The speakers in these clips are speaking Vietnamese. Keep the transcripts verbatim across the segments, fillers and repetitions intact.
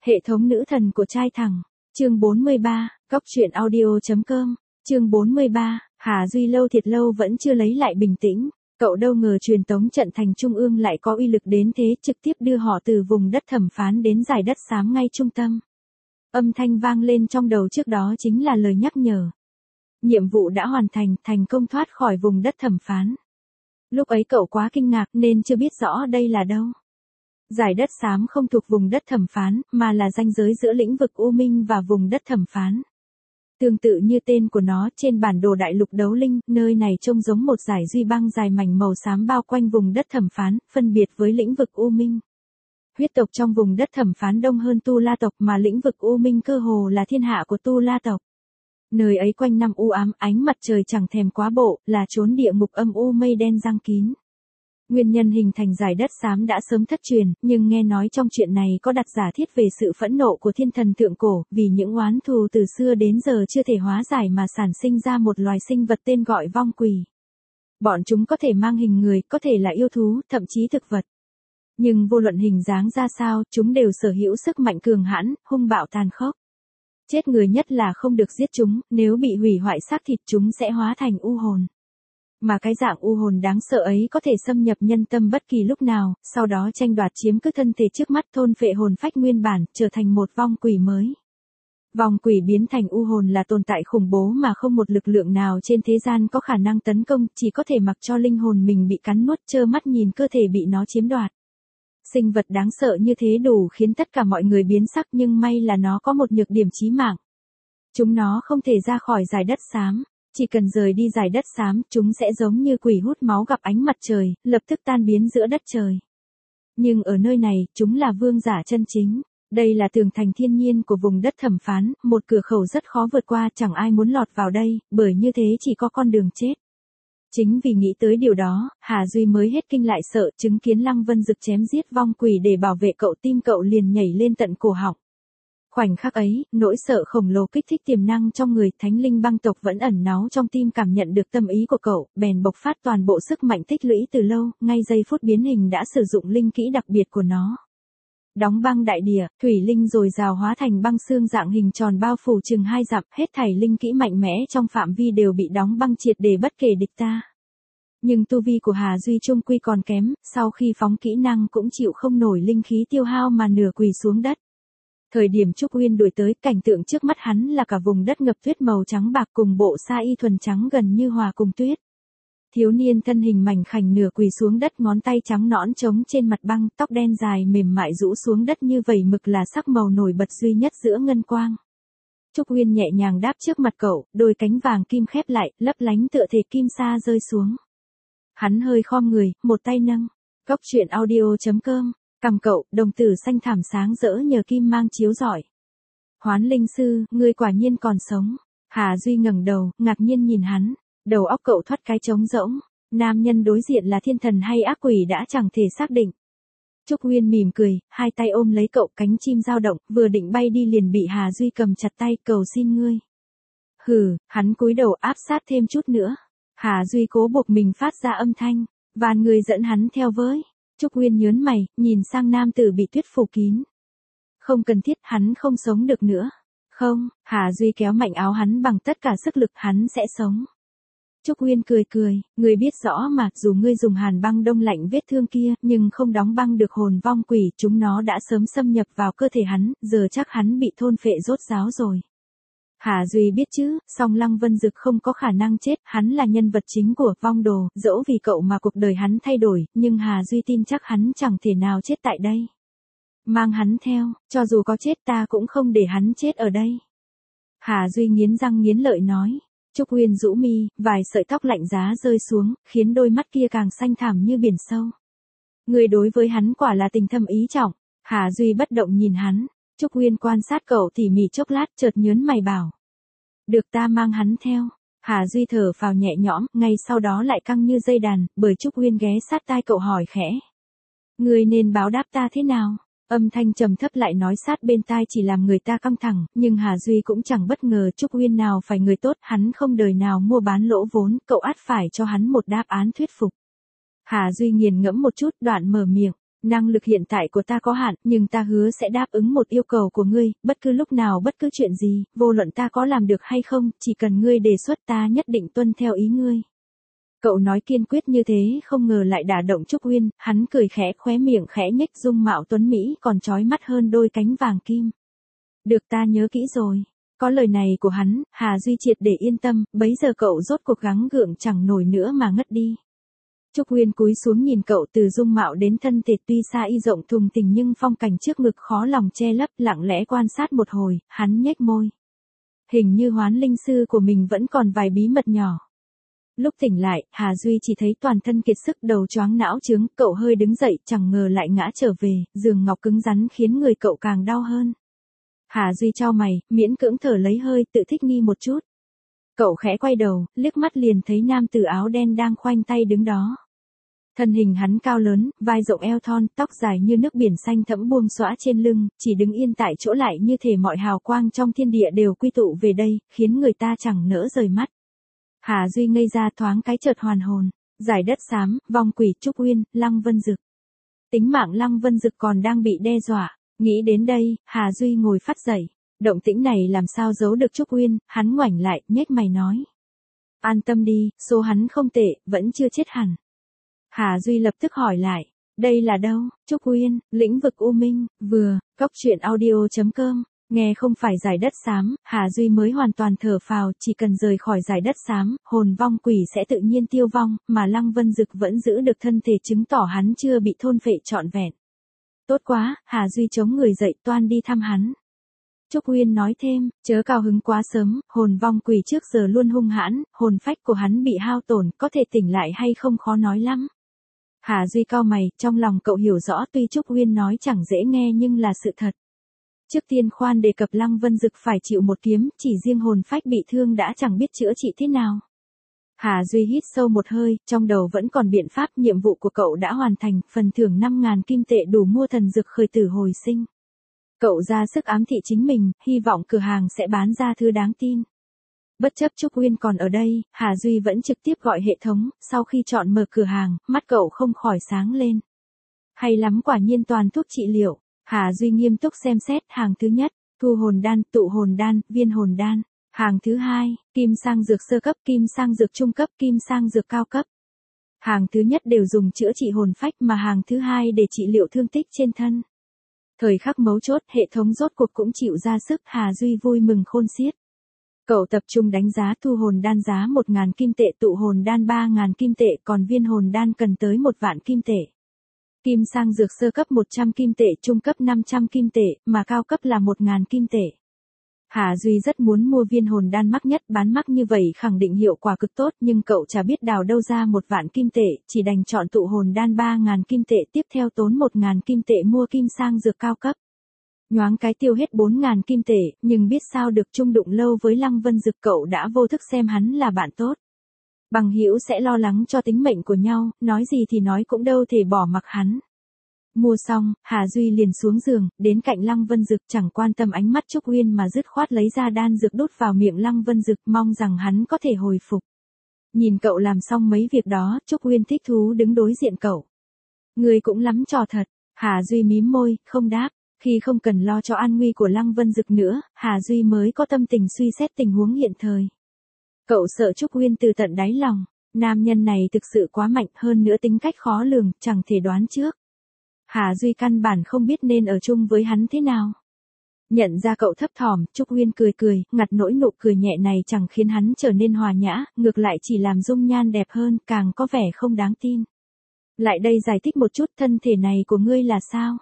Hệ thống nữ thần của trai thẳng. Chương bốn mươi ba, Cóc truyện audio.com. Chương bốn mươi ba, Hà Duy lâu thiệt lâu vẫn chưa lấy lại bình tĩnh. Cậu đâu ngờ truyền tống trận thành trung ương lại có uy lực đến thế, trực tiếp đưa họ từ vùng đất thẩm phán đến dải đất xám ngay trung tâm. Âm thanh vang lên trong đầu trước đó chính là lời nhắc nhở. Nhiệm vụ đã hoàn thành, thành công thoát khỏi vùng đất thẩm phán. Lúc ấy cậu quá kinh ngạc nên chưa biết rõ đây là đâu. Dải đất xám không thuộc vùng đất thẩm phán, mà là ranh giới giữa lĩnh vực U Minh và vùng đất thẩm phán. Tương tự như tên của nó, trên bản đồ đại lục đấu linh, nơi này trông giống một dải duy băng dài mảnh màu xám bao quanh vùng đất thẩm phán, phân biệt với lĩnh vực U Minh. Huyết tộc trong vùng đất thẩm phán đông hơn Tu La tộc, mà lĩnh vực U Minh cơ hồ là thiên hạ của Tu La tộc. Nơi ấy quanh năm u ám, ánh mặt trời chẳng thèm quá bộ, là chốn địa ngục âm u mây đen giăng kín. Nguyên nhân hình thành dải đất xám đã sớm thất truyền, nhưng nghe nói trong chuyện này có đặt giả thiết về sự phẫn nộ của thiên thần thượng cổ, vì những oán thù từ xưa đến giờ chưa thể hóa giải mà sản sinh ra một loài sinh vật tên gọi vong quỷ. Bọn chúng có thể mang hình người, có thể là yêu thú, thậm chí thực vật. Nhưng vô luận hình dáng ra sao, chúng đều sở hữu sức mạnh cường hãn, hung bạo tàn khốc. Chết người nhất là không được giết chúng, nếu bị hủy hoại xác thịt chúng sẽ hóa thành u hồn. Mà cái dạng u hồn đáng sợ ấy có thể xâm nhập nhân tâm bất kỳ lúc nào, sau đó tranh đoạt chiếm cứ thân thể trước mắt, thôn phệ hồn phách nguyên bản, trở thành một vong quỷ mới. Vong quỷ biến thành u hồn là tồn tại khủng bố mà không một lực lượng nào trên thế gian có khả năng tấn công, chỉ có thể mặc cho linh hồn mình bị cắn nuốt, trơ mắt nhìn cơ thể bị nó chiếm đoạt. Sinh vật đáng sợ như thế đủ khiến tất cả mọi người biến sắc, nhưng may là nó có một nhược điểm chí mạng. Chúng nó không thể ra khỏi dải đất xám. Chỉ cần rời đi dải đất xám, chúng sẽ giống như quỷ hút máu gặp ánh mặt trời, lập tức tan biến giữa đất trời. Nhưng ở nơi này, chúng là vương giả chân chính. Đây là tường thành thiên nhiên của vùng đất thẩm phán, một cửa khẩu rất khó vượt qua, chẳng ai muốn lọt vào đây, bởi như thế chỉ có con đường chết. Chính vì nghĩ tới điều đó, Hà Duy mới hết kinh lại sợ, chứng kiến Lăng Vân Dực chém giết vong quỷ để bảo vệ cậu, tim cậu liền nhảy lên tận cổ họng. Khoảnh khắc ấy, nỗi sợ khổng lồ kích thích tiềm năng trong người, thánh linh băng tộc vẫn ẩn náu trong tim cảm nhận được tâm ý của cậu, bèn bộc phát toàn bộ sức mạnh tích lũy từ lâu, ngay giây phút biến hình đã sử dụng linh kỹ đặc biệt của nó. Đóng băng đại địa, thủy linh rồi rào hóa thành băng xương dạng hình tròn bao phủ chừng hai dặm, hết thảy linh kỹ mạnh mẽ trong phạm vi đều bị đóng băng triệt để bất kể địch ta. Nhưng tu vi của Hà Duy trung quy còn kém, sau khi phóng kỹ năng cũng chịu không nổi linh khí tiêu hao mà nửa quỳ xuống đất. Thời điểm Trúc Uyên đuổi tới, cảnh tượng trước mắt hắn là cả vùng đất ngập tuyết màu trắng bạc cùng bộ sa y thuần trắng gần như hòa cùng tuyết. Thiếu niên thân hình mảnh khảnh nửa quỳ xuống đất, ngón tay trắng nõn trống trên mặt băng, tóc đen dài mềm mại rũ xuống đất như vẩy mực là sắc màu nổi bật duy nhất giữa ngân quang. Trúc Uyên nhẹ nhàng đáp trước mặt cậu, đôi cánh vàng kim khép lại, lấp lánh tựa thể kim sa rơi xuống. Hắn hơi khom người, một tay nâng. Cóc truyện audio.com. Cằm cậu, đồng tử xanh thẳm sáng rỡ nhờ kim mang chiếu rọi. Hoán linh sư, ngươi quả nhiên còn sống. Hà Duy ngẩng đầu, ngạc nhiên nhìn hắn. Đầu óc cậu thoát cái trống rỗng. Nam nhân đối diện là thiên thần hay ác quỷ đã chẳng thể xác định. Trúc Uyên mỉm cười, hai tay ôm lấy cậu, cánh chim dao động, vừa định bay đi liền bị Hà Duy cầm chặt tay, cầu xin ngươi. Hừ, hắn cúi đầu áp sát thêm chút nữa. Hà Duy cố buộc mình phát ra âm thanh. Van người dẫn hắn theo với. Trúc Uyên nhớn mày, nhìn sang nam tử bị tuyết phủ kín. Không cần thiết, hắn không sống được nữa. Không, Hà Duy kéo mạnh áo hắn bằng tất cả sức lực, hắn sẽ sống. Trúc Uyên cười cười, ngươi biết rõ mà, dù ngươi dùng hàn băng đông lạnh vết thương kia, nhưng không đóng băng được hồn vong quỷ, chúng nó đã sớm xâm nhập vào cơ thể hắn, giờ chắc hắn bị thôn phệ rốt ráo rồi. Hà Duy biết chứ, song Lăng Vân Dực không có khả năng chết, hắn là nhân vật chính của vong đồ, dẫu vì cậu mà cuộc đời hắn thay đổi, nhưng Hà Duy tin chắc hắn chẳng thể nào chết tại đây. Mang hắn theo, cho dù có chết ta cũng không để hắn chết ở đây. Hà Duy nghiến răng nghiến lợi nói. Trúc Uyên rũ mi, vài sợi tóc lạnh giá rơi xuống, khiến đôi mắt kia càng xanh thẳm như biển sâu. Người đối với hắn quả là tình thâm ý trọng. Hà Duy bất động nhìn hắn. Trúc Uyên quan sát cậu tỉ mỉ chốc lát, chợt nhớn mày bảo. Được, ta mang hắn theo. Hà Duy thở phào nhẹ nhõm, ngay sau đó lại căng như dây đàn, bởi Trúc Uyên ghé sát tai cậu hỏi khẽ. Người nên báo đáp ta thế nào? Âm thanh trầm thấp lại nói sát bên tai chỉ làm người ta căng thẳng, nhưng Hà Duy cũng chẳng bất ngờ Trúc Uyên nào phải người tốt, hắn không đời nào mua bán lỗ vốn, cậu ắt phải cho hắn một đáp án thuyết phục. Hà Duy nghiền ngẫm một chút, đoạn mở miệng. Năng lực hiện tại của ta có hạn, nhưng ta hứa sẽ đáp ứng một yêu cầu của ngươi, bất cứ lúc nào bất cứ chuyện gì, vô luận ta có làm được hay không, chỉ cần ngươi đề xuất ta nhất định tuân theo ý ngươi. Cậu nói kiên quyết như thế không ngờ lại đả động Trúc Uyên, hắn cười khẽ khóe miệng khẽ nhếch dung mạo tuấn Mỹ còn chói mắt hơn đôi cánh vàng kim. Được ta nhớ kỹ rồi. Có lời này của hắn, Hà Duy triệt để yên tâm, bấy giờ cậu rốt cuộc gắng gượng chẳng nổi nữa mà ngất đi. Trúc Uyên cúi xuống nhìn cậu từ dung mạo đến thân thể tuy xa y rộng thùng thình nhưng phong cảnh trước ngực khó lòng che lấp, lặng lẽ quan sát một hồi, hắn nhếch môi. Hình như Hoán linh sư của mình vẫn còn vài bí mật nhỏ. Lúc tỉnh lại, Hà Duy chỉ thấy toàn thân kiệt sức đầu choáng não trướng, cậu hơi đứng dậy chẳng ngờ lại ngã trở về, giường ngọc cứng rắn khiến người cậu càng đau hơn. Hà Duy chau mày, miễn cưỡng thở lấy hơi, tự thích nghi một chút. Cậu khẽ quay đầu, liếc mắt liền thấy nam tử áo đen đang khoanh tay đứng đó. Thân hình hắn cao lớn, vai rộng eo thon, tóc dài như nước biển xanh thẫm buông xõa trên lưng, chỉ đứng yên tại chỗ lại như thể mọi hào quang trong thiên địa đều quy tụ về đây, khiến người ta chẳng nỡ rời mắt. Hà Duy ngây ra thoáng cái chợt hoàn hồn, giải đất xám, vong quỷ Trúc Uyên, Lăng Vân Dực. Tính mạng Lăng Vân Dực còn đang bị đe dọa, nghĩ đến đây, Hà Duy ngồi phắt dậy, động tĩnh này làm sao giấu được Trúc Uyên, hắn ngoảnh lại, nhếch mày nói. An tâm đi, số hắn không tệ, vẫn chưa chết hẳn. Hà Duy lập tức hỏi lại, đây là đâu? Trúc Uyên, lĩnh vực U Minh, vừa, cốc truyện audio chấm com. Nghe không phải giải đất xám, Hà Duy mới hoàn toàn thở phào, chỉ cần rời khỏi giải đất xám, hồn vong quỷ sẽ tự nhiên tiêu vong, mà Lăng Vân Dực vẫn giữ được thân thể chứng tỏ hắn chưa bị thôn phệ trọn vẹn. Tốt quá, Hà Duy chống người dậy toan đi thăm hắn. Trúc Uyên nói thêm, chớ cao hứng quá sớm, hồn vong quỷ trước giờ luôn hung hãn, hồn phách của hắn bị hao tổn, có thể tỉnh lại hay không khó nói lắm. Hà Duy cau mày, trong lòng cậu hiểu rõ tuy Trúc Uyên nói chẳng dễ nghe nhưng là sự thật. Trước tiên khoan đề cập Lăng Vân Dực phải chịu một kiếm, chỉ riêng hồn phách bị thương đã chẳng biết chữa trị thế nào. Hà Duy hít sâu một hơi, trong đầu vẫn còn biện pháp, nhiệm vụ của cậu đã hoàn thành, phần thưởng năm ngàn kim tệ đủ mua thần dược khởi tử hồi sinh. Cậu ra sức ám thị chính mình, hy vọng cửa hàng sẽ bán ra thứ đáng tin. Bất chấp Trúc Uyên còn ở đây, Hà Duy vẫn trực tiếp gọi hệ thống, sau khi chọn mở cửa hàng, mắt cậu không khỏi sáng lên. Hay lắm, quả nhiên toàn thuốc trị liệu. Hà Duy nghiêm túc xem xét, hàng thứ nhất, thu hồn đan, tụ hồn đan, viên hồn đan. Hàng thứ hai, kim sang dược sơ cấp, kim sang dược trung cấp, kim sang dược cao cấp. Hàng thứ nhất đều dùng chữa trị hồn phách mà hàng thứ hai để trị liệu thương tích trên thân. Thời khắc mấu chốt, hệ thống rốt cuộc cũng chịu ra sức, Hà Duy vui mừng khôn xiết. Cậu tập trung đánh giá thu hồn đan giá một ngàn kim tệ, tụ hồn đan ba ngàn kim tệ, còn viên hồn đan cần tới một vạn kim tệ. Kim sang dược sơ cấp một trăm kim tệ, trung cấp năm trăm kim tệ, mà cao cấp là một ngàn kim tệ. Hà Duy rất muốn mua viên hồn đan mắc nhất, bán mắc như vậy khẳng định hiệu quả cực tốt, nhưng cậu chả biết đào đâu ra một vạn kim tệ, chỉ đành chọn tụ hồn đan ba ngàn kim tệ, tiếp theo tốn một ngàn kim tệ mua kim sang dược cao cấp. Nhoáng cái tiêu hết bốn ngàn kim tệ, nhưng biết sao được, chung đụng lâu với Lăng Vân Dực cậu đã vô thức xem hắn là bạn tốt. Bằng hữu sẽ lo lắng cho tính mệnh của nhau, nói gì thì nói cũng đâu thể bỏ mặc hắn. Mua xong, Hà Duy liền xuống giường, đến cạnh Lăng Vân Dực, chẳng quan tâm ánh mắt Trúc Uyên mà dứt khoát lấy ra đan dược đút vào miệng Lăng Vân Dực, mong rằng hắn có thể hồi phục. Nhìn cậu làm xong mấy việc đó, Trúc Uyên thích thú đứng đối diện cậu. Người cũng lắm trò thật. Hà Duy mím môi, không đáp. Khi không cần lo cho an nguy của Lăng Vân Dực nữa, Hà Duy mới có tâm tình suy xét tình huống hiện thời. Cậu sợ Trúc Uyên từ tận đáy lòng, nam nhân này thực sự quá mạnh, hơn nữa tính cách khó lường, chẳng thể đoán trước. Hà Duy căn bản không biết nên ở chung với hắn thế nào. Nhận ra cậu thấp thỏm, Trúc Uyên cười cười, ngặt nỗi nụ cười nhẹ này chẳng khiến hắn trở nên hòa nhã, ngược lại chỉ làm dung nhan đẹp hơn, càng có vẻ không đáng tin. Lại đây giải thích một chút, thân thể này của ngươi là sao?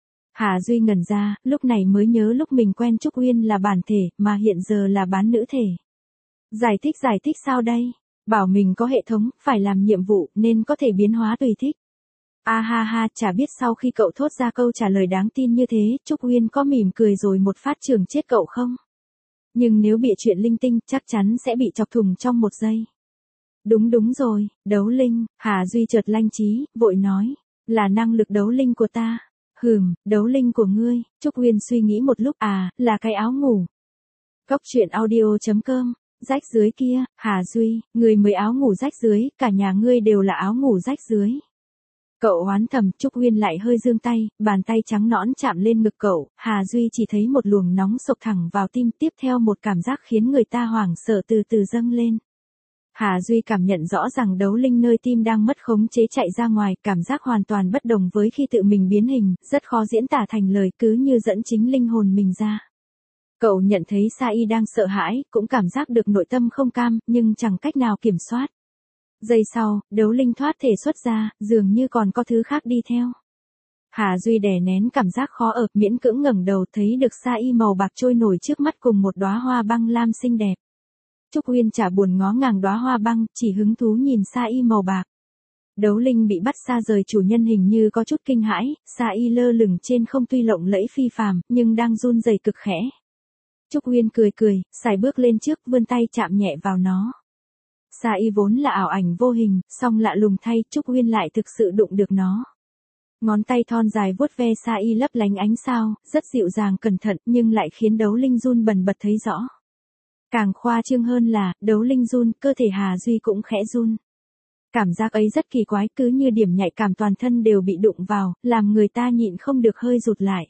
Hà Duy ngẩn ra, lúc này mới nhớ lúc mình quen Trúc Uyên là bản thể, mà hiện giờ là bán nữ thể. Giải thích giải thích sao đây? Bảo mình có hệ thống, phải làm nhiệm vụ, nên có thể biến hóa tùy thích. A ha ha, chả biết sau khi cậu thốt ra câu trả lời đáng tin như thế, Trúc Uyên có mỉm cười rồi một phát trường chết cậu không? Nhưng nếu bịa chuyện linh tinh, chắc chắn sẽ bị chọc thùng trong một giây. Đúng đúng rồi, đấu linh, Hà Duy chợt lanh trí, vội nói, là năng lực đấu linh của ta. Hừm, đấu linh của ngươi, Trúc Uyên suy nghĩ một lúc, à, là cái áo ngủ. Cốc truyện audio chấm com, rách dưới kia, Hà Duy, người mới áo ngủ rách dưới, cả nhà ngươi đều là áo ngủ rách dưới. Cậu oán thầm, Trúc Uyên lại hơi giương tay, bàn tay trắng nõn chạm lên ngực cậu, Hà Duy chỉ thấy một luồng nóng sộc thẳng vào tim, tiếp theo một cảm giác khiến người ta hoảng sợ từ từ dâng lên. Hà Duy cảm nhận rõ rằng đấu linh nơi tim đang mất khống chế chạy ra ngoài, cảm giác hoàn toàn bất đồng với khi tự mình biến hình, rất khó diễn tả thành lời, cứ như dẫn chính linh hồn mình ra. Cậu nhận thấy Sa Y đang sợ hãi, cũng cảm giác được nội tâm không cam, nhưng chẳng cách nào kiểm soát. Giây sau, đấu linh thoát thể xuất ra, dường như còn có thứ khác đi theo. Hà Duy đè nén cảm giác khó ở, miễn cưỡng ngẩng đầu thấy được Sa Y màu bạc trôi nổi trước mắt cùng một đóa hoa băng lam xinh đẹp. Trúc Uyên chả buồn ngó ngàng đóa hoa băng, chỉ hứng thú nhìn Sa Y màu bạc. Đấu linh bị bắt xa rời chủ nhân hình như có chút kinh hãi, Sa Y lơ lửng trên không tuy lộng lẫy phi phàm, nhưng đang run rẩy cực khẽ. Trúc Uyên cười cười, sải bước lên trước, vươn tay chạm nhẹ vào nó. Sa Y vốn là ảo ảnh vô hình, song lạ lùng thay, Trúc Uyên lại thực sự đụng được nó. Ngón tay thon dài vuốt ve Sa Y lấp lánh ánh sao, rất dịu dàng cẩn thận, nhưng lại khiến đấu linh run bần bật thấy rõ. Càng khoa trương hơn là, đấu linh run, cơ thể Hà Duy cũng khẽ run. Cảm giác ấy rất kỳ quái, cứ như điểm nhạy cảm toàn thân đều bị đụng vào, làm người ta nhịn không được hơi rụt lại.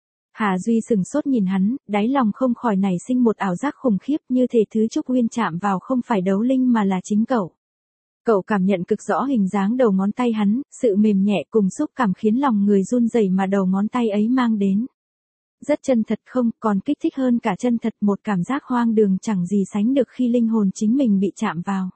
Hà Duy sừng sốt nhìn hắn, đáy lòng không khỏi nảy sinh một ảo giác khủng khiếp, như thể thứ Trúc Uyên chạm vào không phải đấu linh mà là chính cậu. Cậu cảm nhận cực rõ hình dáng đầu ngón tay hắn, sự mềm nhẹ cùng xúc cảm khiến lòng người run rẩy mà đầu ngón tay ấy mang đến. Rất chân thật không, còn kích thích hơn cả chân thật, một cảm giác hoang đường chẳng gì sánh được khi linh hồn chính mình bị chạm vào.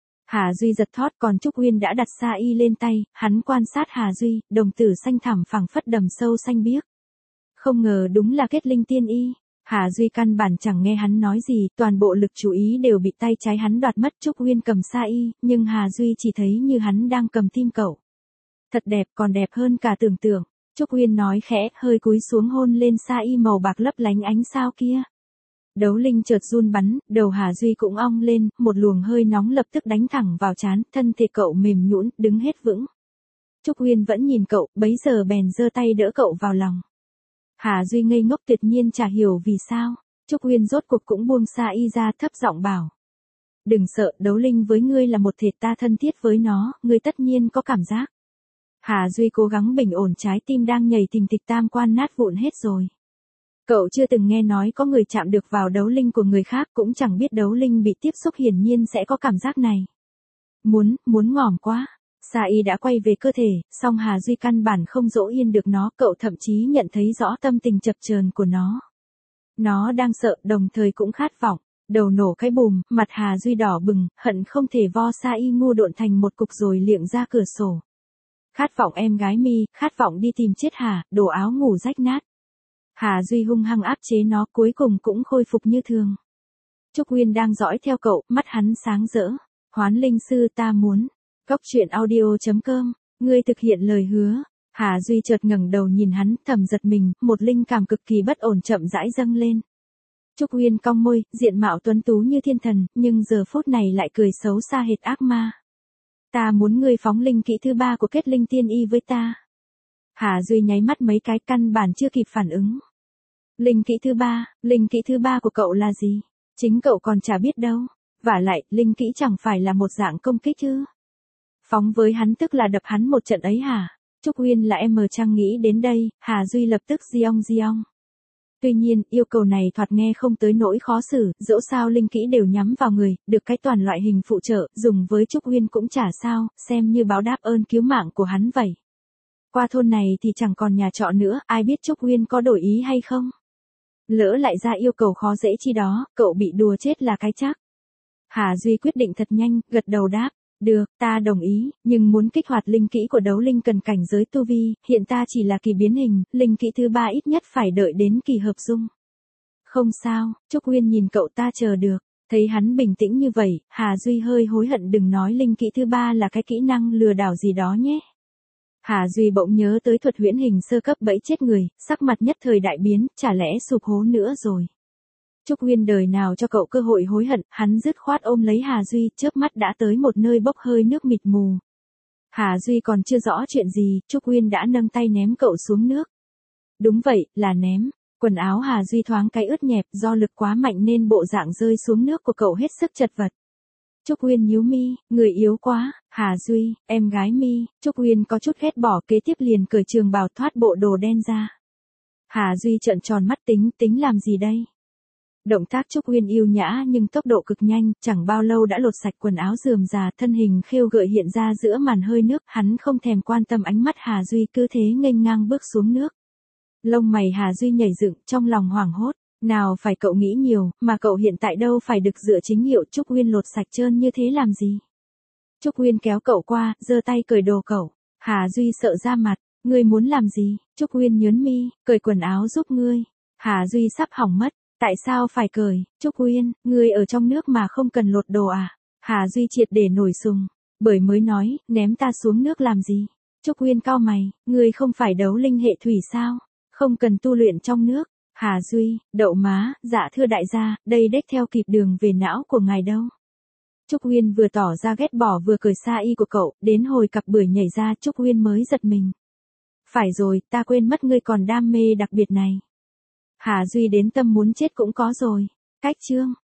Hà Duy giật thót, còn Trúc Uyên đã đặt Sa Y lên tay, hắn quan sát Hà Duy, đồng tử xanh thẳm phẳng phất đầm sâu xanh biếc. Không ngờ đúng là kết linh tiên y. Hà Duy căn bản chẳng nghe hắn nói gì, toàn bộ lực chú ý đều bị tay trái hắn đoạt mất. Trúc Uyên cầm Sa Y, nhưng Hà Duy chỉ thấy như hắn đang cầm tim cậu. Thật đẹp, còn đẹp hơn cả tưởng tượng. Trúc Uyên nói khẽ, hơi cúi xuống hôn lên Sa Y màu bạc lấp lánh ánh sao kia. Đấu linh chợt run bắn, đầu Hà Duy cũng ong lên, một luồng hơi nóng lập tức đánh thẳng vào trán, thân thể cậu mềm nhũn, đứng hết vững. Trúc Uyên vẫn nhìn cậu, bấy giờ bèn giơ tay đỡ cậu vào lòng. Hà Duy ngây ngốc tuyệt nhiên chả hiểu vì sao. Trúc Uyên rốt cuộc cũng buông Sa Y ra, thấp giọng bảo. Đừng sợ, đấu linh với ngươi là một thể, ta thân thiết với nó, ngươi tất nhiên có cảm giác. Hà Duy cố gắng bình ổn trái tim đang nhảy thình thịch, tam quan nát vụn hết rồi. Cậu chưa từng nghe nói có người chạm được vào đấu linh của người khác, cũng chẳng biết đấu linh bị tiếp xúc hiển nhiên sẽ có cảm giác này. Muốn, muốn ngỏm quá. Sa Y đã quay về cơ thể, song Hà Duy căn bản không dỗ yên được nó, cậu thậm chí nhận thấy rõ tâm tình chập chờn của nó. Nó đang sợ, đồng thời cũng khát vọng. Đầu nổ cái bùm, mặt Hà Duy đỏ bừng, hận không thể vo Sa Y ngu độn thành một cục rồi liệng ra cửa sổ. Khát vọng em gái mi, khát vọng đi tìm chết hả, đồ áo ngủ rách nát. Hà Duy hung hăng áp chế nó, cuối cùng cũng khôi phục như thường. Trúc Uyên đang dõi theo cậu, mắt hắn sáng rỡ. Hoán linh sư ta muốn. Cốc truyện audio chấm com, ngươi thực hiện lời hứa. Hà Duy chợt ngẩng đầu nhìn hắn, thầm giật mình, một linh cảm cực kỳ bất ổn chậm rãi dâng lên. Trúc Uyên cong môi, diện mạo tuấn tú như thiên thần, nhưng giờ phút này lại cười xấu xa hệt ác ma. Ta muốn ngươi phóng linh kỹ thứ ba của kết linh tiên y với ta. Hà Duy nháy mắt mấy cái, căn bản chưa kịp phản ứng. Linh kỹ thứ ba, linh kỹ thứ ba của cậu là gì? Chính cậu còn chả biết đâu. Vả lại, linh kỹ chẳng phải là một dạng công kích chứ? Phóng với hắn tức là đập hắn một trận ấy hả? Trúc Uyên là em mờ chăng nghĩ đến đây, Hà Duy lập tức giong giong. Tuy nhiên, yêu cầu này thoạt nghe không tới nỗi khó xử, dẫu sao linh kỹ đều nhắm vào người, được cái toàn loại hình phụ trợ, dùng với Trúc Uyên cũng chả sao, xem như báo đáp ơn cứu mạng của hắn vậy. Qua thôn này thì chẳng còn nhà trọ nữa, ai biết Trúc Uyên có đổi ý hay không? Lỡ lại ra yêu cầu khó dễ chi đó, cậu bị đùa chết là cái chắc. Hà Duy quyết định thật nhanh, gật đầu đáp. Được, ta đồng ý, nhưng muốn kích hoạt linh kỹ của đấu linh cần cảnh giới tu vi, hiện ta chỉ là kỳ biến hình, linh kỹ thứ ba ít nhất phải đợi đến kỳ hợp dung. Không sao, Trúc Uyên nhìn cậu, ta chờ được. Thấy hắn bình tĩnh như vậy, Hà Duy hơi hối hận, đừng nói linh kỹ thứ ba là cái kỹ năng lừa đảo gì đó nhé. Hà Duy bỗng nhớ tới thuật huyễn hình sơ cấp bẫy chết người, sắc mặt nhất thời đại biến, chả lẽ sụp hố nữa rồi. Trúc Uyên đời nào cho cậu cơ hội hối hận, hắn dứt khoát ôm lấy Hà Duy, chớp mắt đã tới một nơi bốc hơi nước mịt mù. Hà Duy còn chưa rõ chuyện gì, Trúc Uyên đã nâng tay ném cậu xuống nước. Đúng vậy, là ném. Quần áo Hà Duy thoáng cái ướt nhẹp, do lực quá mạnh nên bộ dạng rơi xuống nước của cậu hết sức chật vật. Trúc Uyên nhíu mi, người yếu quá, Hà Duy, em gái mi, Trúc Uyên có chút ghét bỏ kế tiếp liền cởi trường bào thoát bộ đồ đen ra. Hà Duy trợn tròn mắt tính, tính làm gì đây? Động tác Trúc Uyên yêu nhã nhưng tốc độ cực nhanh, chẳng bao lâu đã lột sạch quần áo rườm rà, thân hình khêu gợi hiện ra giữa màn hơi nước, hắn không thèm quan tâm ánh mắt Hà Duy cứ thế nghênh ngang bước xuống nước. Lông mày Hà Duy nhảy dựng, trong lòng hoảng hốt, nào phải cậu nghĩ nhiều, mà cậu hiện tại đâu phải được dựa chính hiệu Trúc Uyên lột sạch trơn như thế làm gì? Trúc Uyên kéo cậu qua, giơ tay cởi đồ cậu. Hà Duy sợ ra mặt, ngươi muốn làm gì? Trúc Uyên nhớn mi, cởi quần áo giúp ngươi. Hà Duy sắp hỏng mất, tại sao phải cởi? Trúc Uyên, ngươi ở trong nước mà không cần lột đồ à? Hà Duy triệt để nổi sùng, bởi mới nói, ném ta xuống nước làm gì? Trúc Uyên cau mày, ngươi không phải đấu linh hệ thủy sao? Không cần tu luyện trong nước. Hà Duy, đậu má, dạ thưa đại gia, đây đếch theo kịp đường về não của ngài đâu. Trúc Uyên vừa tỏ ra ghét bỏ vừa cởi sa y của cậu, đến hồi cặp bưởi nhảy ra Trúc Uyên mới giật mình. Phải rồi, ta quên mất ngươi còn đam mê đặc biệt này. Hà Duy đến tâm muốn chết cũng có rồi. Cách chương.